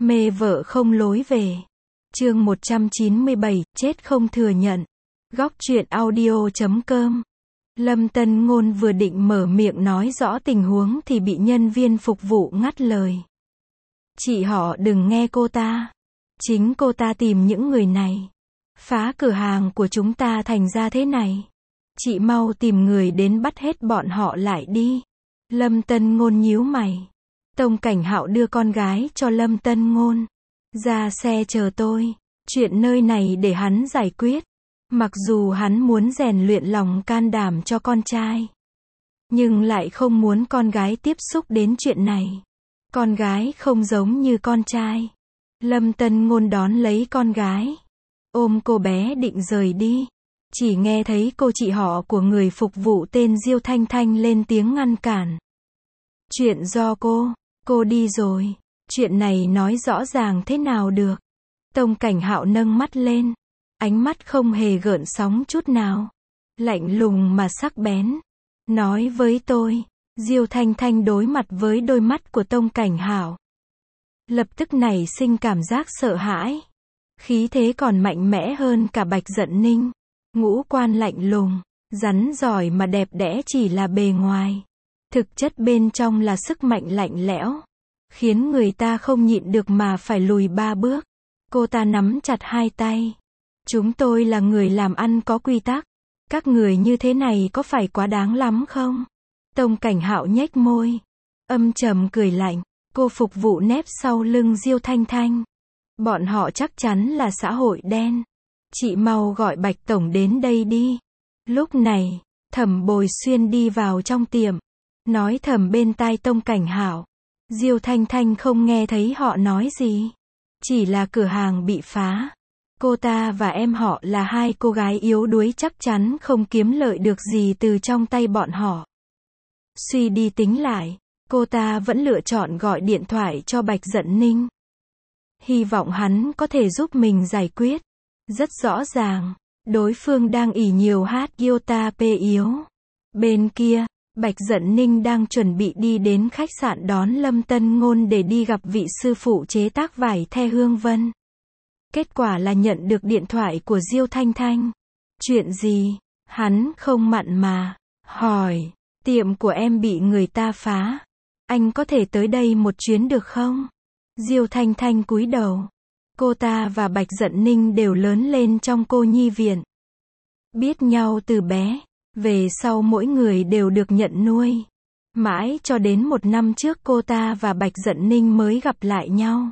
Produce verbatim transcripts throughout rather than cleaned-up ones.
Mê vợ không lối về. Chương một trăm chín mươi bảy, chết không thừa nhận. Góc truyện audio chấm com. Lâm Tân Ngôn vừa định mở miệng nói rõ tình huống thì bị nhân viên phục vụ ngắt lời. Chị họ đừng nghe cô ta. Chính cô ta tìm những người này. Phá cửa hàng của chúng ta thành ra thế này. Chị mau tìm người đến bắt hết bọn họ lại đi. Lâm Tân Ngôn nhíu mày. Tông Cảnh Hạo đưa con gái cho Lâm Tân Ngôn. Ra xe chờ tôi. Chuyện nơi này để hắn giải quyết. Mặc dù hắn muốn rèn luyện lòng can đảm cho con trai, nhưng lại không muốn con gái tiếp xúc đến chuyện này. Con gái không giống như con trai. Lâm Tân Ngôn đón lấy con gái, ôm cô bé định rời đi. Chỉ nghe thấy cô chị họ của người phục vụ tên Diêu Thanh Thanh lên tiếng ngăn cản. Chuyện do cô, cô đi rồi. Chuyện này nói rõ ràng thế nào được. Tông Cảnh Hạo nâng mắt lên. Ánh mắt không hề gợn sóng chút nào. Lạnh lùng mà sắc bén. Nói với tôi. Diêu Thanh Thanh đối mặt với đôi mắt của Tông Cảnh Hạo, lập tức nảy sinh cảm giác sợ hãi. Khí thế còn mạnh mẽ hơn cả Bạch Dận Ninh. Ngũ quan lạnh lùng, rắn giỏi mà đẹp đẽ chỉ là bề ngoài. Thực chất bên trong là sức mạnh lạnh lẽo, khiến người ta không nhịn được mà phải lùi ba bước. Cô ta nắm chặt hai tay. Chúng tôi là người làm ăn có quy tắc. Các người như thế này có phải quá đáng lắm không? Tông Cảnh Hạo nhếch môi, âm trầm cười lạnh. Cô phục vụ nép sau lưng Diêu Thanh Thanh. Bọn họ chắc chắn là xã hội đen. Chị mau gọi Bạch Tổng đến đây đi. Lúc này, Thẩm Bồi Xuyên đi vào trong tiệm, nói thầm bên tai Tông Cảnh Hạo. Diêu Thanh Thanh không nghe thấy họ nói gì. Chỉ là cửa hàng bị phá. Cô ta và em họ là hai cô gái yếu đuối chắc chắn không kiếm lợi được gì từ trong tay bọn họ. Suy đi tính lại, cô ta vẫn lựa chọn gọi điện thoại cho Bạch Dận Ninh. Hy vọng hắn có thể giúp mình giải quyết. Rất rõ ràng, đối phương đang ỷ nhiều hát Iota P yếu. Bên kia, Bạch Dận Ninh đang chuẩn bị đi đến khách sạn đón Lâm Tân Ngôn để đi gặp vị sư phụ chế tác vải The Hương Vân. Kết quả là nhận được điện thoại của Diêu Thanh Thanh. Chuyện gì? Hắn không mặn mà hỏi. Tiệm của em bị người ta phá. Anh có thể tới đây một chuyến được không? Diêu Thanh Thanh cúi đầu. Cô ta và Bạch Dận Ninh đều lớn lên trong cô nhi viện. Biết nhau từ bé. Về sau mỗi người đều được nhận nuôi. Mãi cho đến một năm trước cô ta và Bạch Dận Ninh mới gặp lại nhau.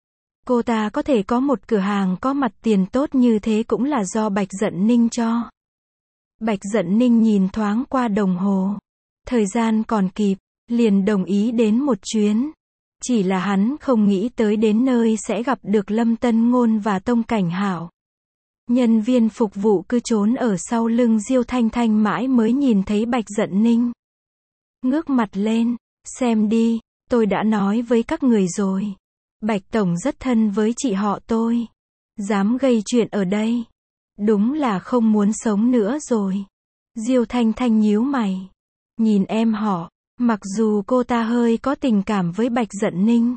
Cô ta có thể có một cửa hàng có mặt tiền tốt như thế cũng là do Bạch Dận Ninh cho. Bạch Dận Ninh nhìn thoáng qua đồng hồ. Thời gian còn kịp, liền đồng ý đến một chuyến. Chỉ là hắn không nghĩ tới đến nơi sẽ gặp được Lâm Tân Ngôn và Tông Cảnh Hạo. Nhân viên phục vụ cứ trốn ở sau lưng Diêu Thanh Thanh mãi mới nhìn thấy Bạch Dận Ninh. Ngước mặt lên, xem đi, tôi đã nói với các người rồi. Bạch Tổng rất thân với chị họ tôi. Dám gây chuyện ở đây. Đúng là không muốn sống nữa rồi. Diêu Thanh Thanh nhíu mày. Nhìn em họ, mặc dù cô ta hơi có tình cảm với Bạch Dận Ninh,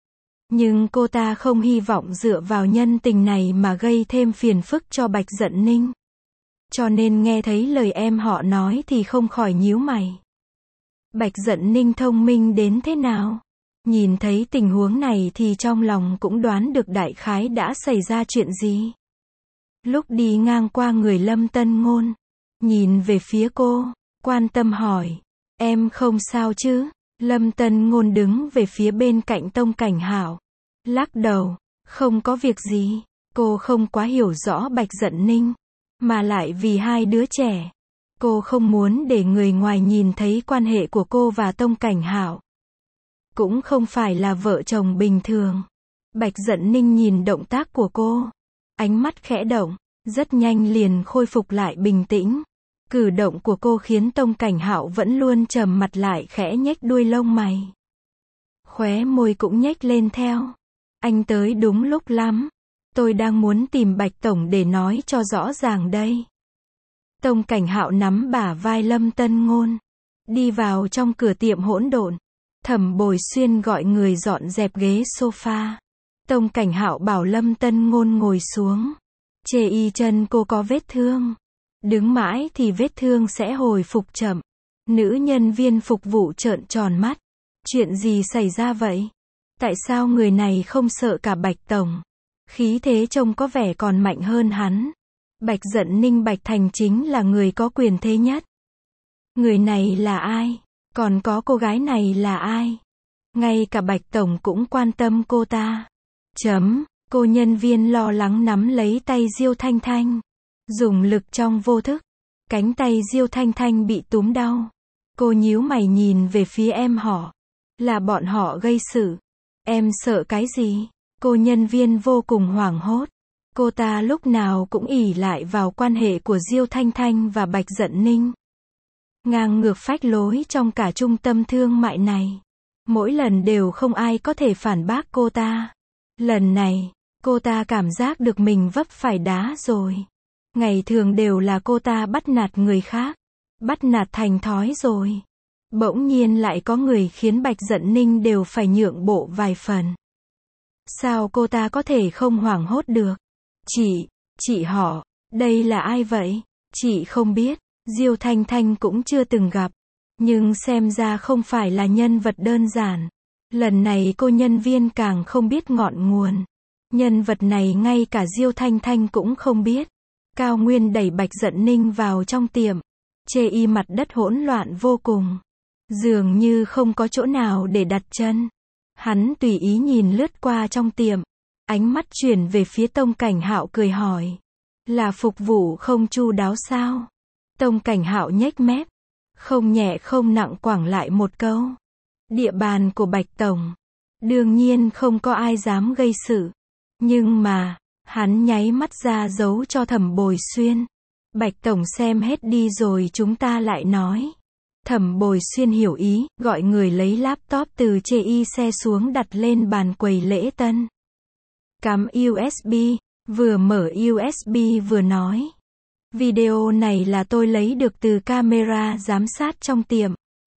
nhưng cô ta không hy vọng dựa vào nhân tình này mà gây thêm phiền phức cho Bạch Dận Ninh. Cho nên nghe thấy lời em họ nói thì không khỏi nhíu mày. Bạch Dận Ninh thông minh đến thế nào? Nhìn thấy tình huống này thì trong lòng cũng đoán được đại khái đã xảy ra chuyện gì. Lúc đi ngang qua người Lâm Tân Ngôn, nhìn về phía cô, quan tâm hỏi. Em không sao chứ? Lâm Tân Ngôn đứng về phía bên cạnh Tông Cảnh Hạo. Lắc đầu. Không có việc gì. Cô không quá hiểu rõ Bạch Dận Ninh. Mà lại vì hai đứa trẻ. Cô không muốn để người ngoài nhìn thấy quan hệ của cô và Tông Cảnh Hạo. Cũng không phải là vợ chồng bình thường. Bạch Dận Ninh nhìn động tác của cô. Ánh mắt khẽ động. Rất nhanh liền khôi phục lại bình tĩnh. Cử động của cô khiến Tông Cảnh Hạo vẫn luôn trầm mặt lại khẽ nhếch đuôi lông mày. Khóe môi cũng nhếch lên theo. Anh tới đúng lúc lắm. Tôi đang muốn tìm Bạch Tổng để nói cho rõ ràng đây. Tông Cảnh Hạo nắm bả vai Lâm Tân Ngôn. Đi vào trong cửa tiệm hỗn độn. Thẩm Bồi Xuyên gọi người dọn dẹp ghế sofa. Tông Cảnh Hạo bảo Lâm Tân Ngôn ngồi xuống. Chê y chân cô có vết thương. Đứng mãi thì vết thương sẽ hồi phục chậm. Nữ nhân viên phục vụ trợn tròn mắt. Chuyện gì xảy ra vậy? Tại sao người này không sợ cả Bạch Tổng? Khí thế trông có vẻ còn mạnh hơn hắn. Bạch Dận Ninh Bạch Thành chính là người có quyền thế nhất. Người này là ai? Còn có cô gái này là ai? Ngay cả Bạch Tổng cũng quan tâm cô ta. Chấm, cô nhân viên lo lắng nắm lấy tay Diêu Thanh Thanh. Dùng lực trong vô thức. Cánh tay Diêu Thanh Thanh bị túm đau. Cô nhíu mày nhìn về phía em họ. Là bọn họ gây sự. Em sợ cái gì? Cô nhân viên vô cùng hoảng hốt. Cô ta lúc nào cũng ỷ lại vào quan hệ của Diêu Thanh Thanh và Bạch Dận Ninh. Ngang ngược phách lối trong cả trung tâm thương mại này. Mỗi lần đều không ai có thể phản bác cô ta. Lần này, cô ta cảm giác được mình vấp phải đá rồi. Ngày thường đều là cô ta bắt nạt người khác. Bắt nạt thành thói rồi. Bỗng nhiên lại có người khiến Bạch Dận Ninh đều phải nhượng bộ vài phần. Sao cô ta có thể không hoảng hốt được? Chị, chị họ, đây là ai vậy? Chị không biết, Diêu Thanh Thanh cũng chưa từng gặp. Nhưng xem ra không phải là nhân vật đơn giản. Lần này cô nhân viên càng không biết ngọn nguồn. Nhân vật này ngay cả Diêu Thanh Thanh cũng không biết. Cao Nguyên đẩy Bạch Dận Ninh vào trong tiệm. Chê y mặt đất hỗn loạn vô cùng. Dường như không có chỗ nào để đặt chân. Hắn tùy ý nhìn lướt qua trong tiệm. Ánh mắt chuyển về phía Tông Cảnh Hạo cười hỏi. Là phục vụ không chu đáo sao? Tông Cảnh Hạo nhếch mép. Không nhẹ không nặng quẳng lại một câu. Địa bàn của Bạch Tổng. Đương nhiên không có ai dám gây sự. Nhưng mà, hắn nháy mắt ra dấu cho Thẩm Bồi Xuyên. Bạch Tổng xem hết đi rồi chúng ta lại nói. Thẩm Bồi Xuyên hiểu ý, gọi người lấy laptop từ chê y xe xuống đặt lên bàn quầy lễ tân. Cắm u ét bê, vừa mở u ét bê vừa nói. Video này là tôi lấy được từ camera giám sát trong tiệm.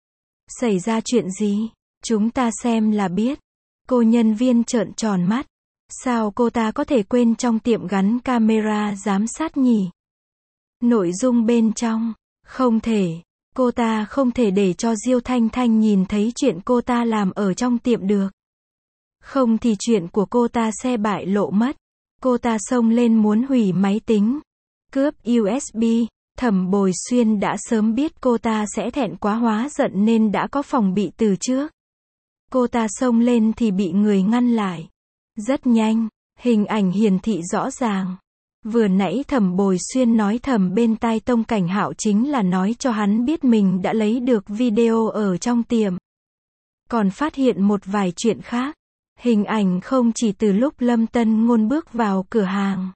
Xảy ra chuyện gì? Chúng ta xem là biết. Cô nhân viên trợn tròn mắt. Sao cô ta có thể quên trong tiệm gắn camera giám sát nhỉ? Nội dung bên trong. Không thể. Cô ta không thể để cho Diêu Thanh Thanh nhìn thấy chuyện cô ta làm ở trong tiệm được. Không thì chuyện của cô ta sẽ bại lộ mất. Cô ta xông lên muốn hủy máy tính. Cướp u ét bê. Thẩm Bồi Xuyên đã sớm biết cô ta sẽ thẹn quá hóa giận nên đã có phòng bị từ trước. Cô ta xông lên thì bị người ngăn lại. Rất nhanh, hình ảnh hiển thị rõ ràng. Vừa nãy Thẩm Bồi Xuyên nói thầm bên tai Tông Cảnh Hạo chính là nói cho hắn biết mình đã lấy được video ở trong tiệm. Còn phát hiện một vài chuyện khác. Hình ảnh không chỉ từ lúc Lâm Tân Ngôn bước vào cửa hàng.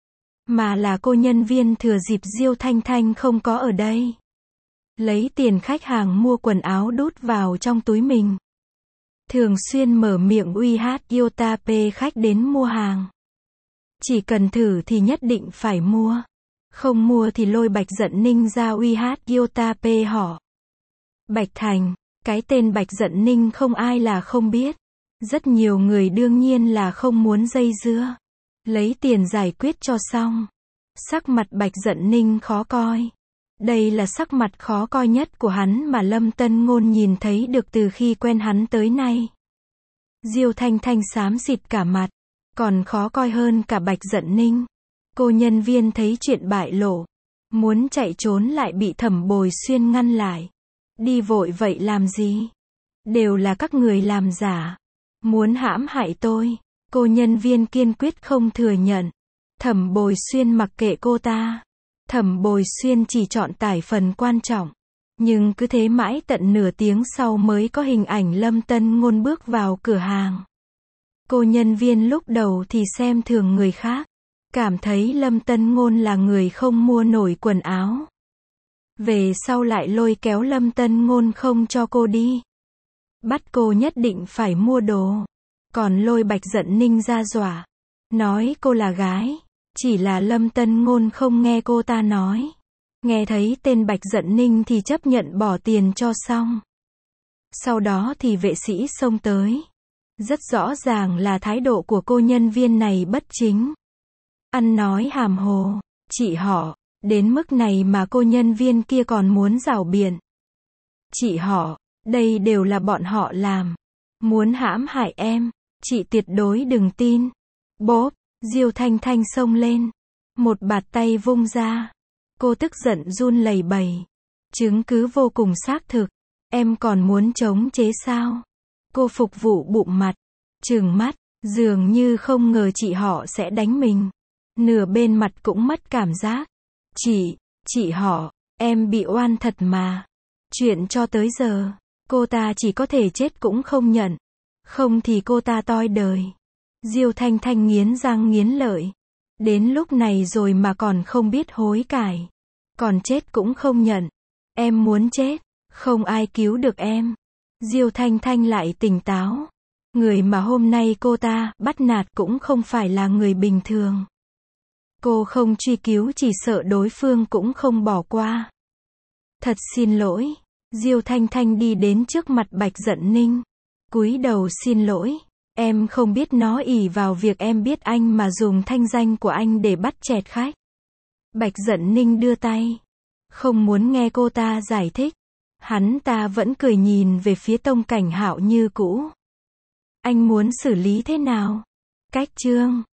Mà là cô nhân viên thừa dịp Diêu Thanh Thanh không có ở đây. Lấy tiền khách hàng mua quần áo đút vào trong túi mình. Thường xuyên mở miệng uy hát Yotape khách đến mua hàng. Chỉ cần thử thì nhất định phải mua. Không mua thì lôi Bạch Dận Ninh ra uy hát Yotape họ. Bạch Thành, cái tên Bạch Dận Ninh không ai là không biết. Rất nhiều người đương nhiên là không muốn dây dưa. Lấy tiền giải quyết cho xong. Sắc mặt Bạch Dận Ninh khó coi. Đây là sắc mặt khó coi nhất của hắn mà Lâm Tân Ngôn nhìn thấy được từ khi quen hắn tới nay. Diêu Thanh Thanh xám xịt cả mặt. Còn khó coi hơn cả Bạch Dận Ninh. Cô nhân viên thấy chuyện bại lộ. Muốn chạy trốn lại bị Thẩm Bồi Xuyên ngăn lại. Đi vội vậy làm gì? Đều là các người làm giả. Muốn hãm hại tôi. Cô nhân viên kiên quyết không thừa nhận. Thẩm Bồi Xuyên mặc kệ cô ta. Thẩm Bồi Xuyên chỉ chọn tải phần quan trọng. Nhưng cứ thế mãi tận nửa tiếng sau mới có hình ảnh Lâm Tân Ngôn bước vào cửa hàng. Cô nhân viên lúc đầu thì xem thường người khác. Cảm thấy Lâm Tân Ngôn là người không mua nổi quần áo. Về sau lại lôi kéo Lâm Tân Ngôn không cho cô đi. Bắt cô nhất định phải mua đồ. Còn lôi Bạch Dận Ninh ra dọa. Nói cô là gái. Chỉ là Lâm Tân Ngôn không nghe cô ta nói. Nghe thấy tên Bạch Dận Ninh thì chấp nhận bỏ tiền cho xong. Sau đó thì vệ sĩ xông tới. Rất rõ ràng là thái độ của cô nhân viên này bất chính. Ăn nói hàm hồ, chị họ, đến mức này mà cô nhân viên kia còn muốn rảo biện. Chị họ, đây đều là bọn họ làm. Muốn hãm hại em, chị tuyệt đối đừng tin. Bốp, Diêu Thanh Thanh xông lên. Một bạt tay vung ra. Cô tức giận run lẩy bẩy. Chứng cứ vô cùng xác thực. Em còn muốn chống chế sao? Cô phục vụ bụng mặt. Trừng mắt, dường như không ngờ chị họ sẽ đánh mình. Nửa bên mặt cũng mất cảm giác. Chị, chị họ, em bị oan thật mà. Chuyện cho tới giờ, cô ta chỉ có thể chết cũng không nhận. Không thì cô ta toi đời. Diêu Thanh Thanh nghiến răng nghiến lợi. Đến lúc này rồi mà còn không biết hối cải. Còn chết cũng không nhận. Em muốn chết, không ai cứu được em. Diêu Thanh Thanh lại tỉnh táo. Người mà hôm nay cô ta bắt nạt cũng không phải là người bình thường. Cô không truy cứu chỉ sợ đối phương cũng không bỏ qua. Thật xin lỗi. Diêu Thanh Thanh đi đến trước mặt Bạch Dận Ninh. Cúi đầu xin lỗi. Em không biết nó ỷ vào việc em biết anh mà dùng thanh danh của anh để bắt chẹt khách. Bạch Dận Ninh đưa tay. Không muốn nghe cô ta giải thích. Hắn ta vẫn cười nhìn về phía Tông Cảnh Hạo như cũ. Anh muốn xử lý thế nào? Cách chương